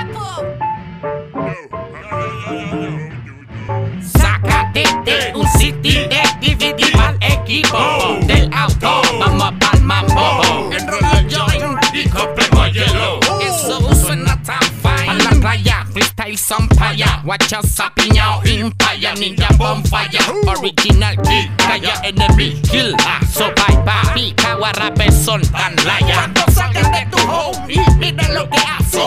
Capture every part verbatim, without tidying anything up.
Sácate de un city de D V D mal equipo del auto, vamos pa'l mambo. Enrolla el joint y compremos hielo. Eso suena tan fine. A la playa, freestyle son paya. Guachaza, piñao, impaya, ninja bonfire. Original kill, calla enemy kill. So bye bye, mi kawa rapper son tan laya. Cuando salgas de tu home y mira lo que hace.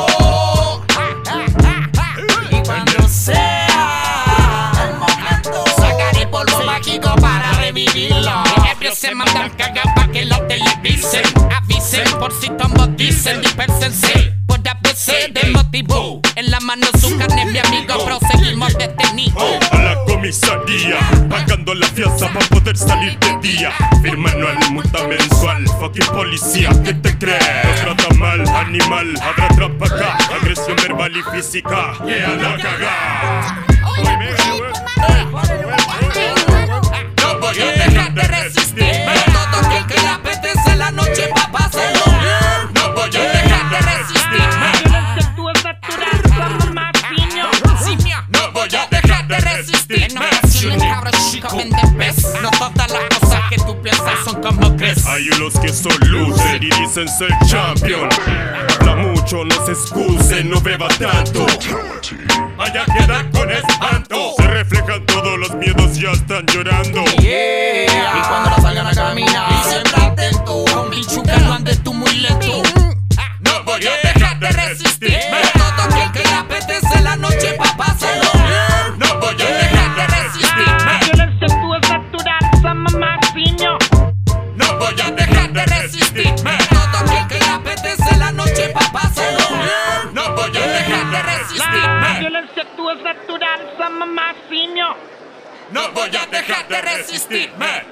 Y cuando sea el momento, sacaré polvo mágico para revivirlo. Ellos se mandan cagar pa' que lo televisen. Avisen por si todos dicen, dispersense. Por A B C de motivo. En la mano su carne, mi amigo, proseguimos detenidos. A la comisaría, pagando la fianza para poder salir de día. Firma anual, multa mensual, fucking policía, ¿qué te crees? Nos trata mal, animal, habrá trampa acá. Agresión verbal y física, que a la cagá. No voy a dejar de resistirme. Todo aquel que le apetece la noche pa' pasarlo bien. No voy a dejar de resistirme. No voy a dejar de resistirme. En ocasiones cabros chicos venden pez. No todas las cosas que tú piensas son como crees. Hay unos que son loser y dicen ser champion. Habla mucho, no se excuse, no beba tanto. Vaya a quedar con espanto. Se reflejan todos los miedos, ya están llorando. Yeah. Y cuando la salgan a caminar, y siempre atento. Con bichuca no andes tú muy lento. No voy a dejar de resistirme. Todo aquel que le apetece la noche pa' pasarlo bien. No voy a dejar de resistirme. Violencia tú es natural, somos Maximio. No voy a dejar de resistirme. Todo aquel que le apetece la noche pa' pasarlo bien. No voy a dejar de resistirme. Violencia tú es natural, somos Maximio. No voy a dejar de resistirme.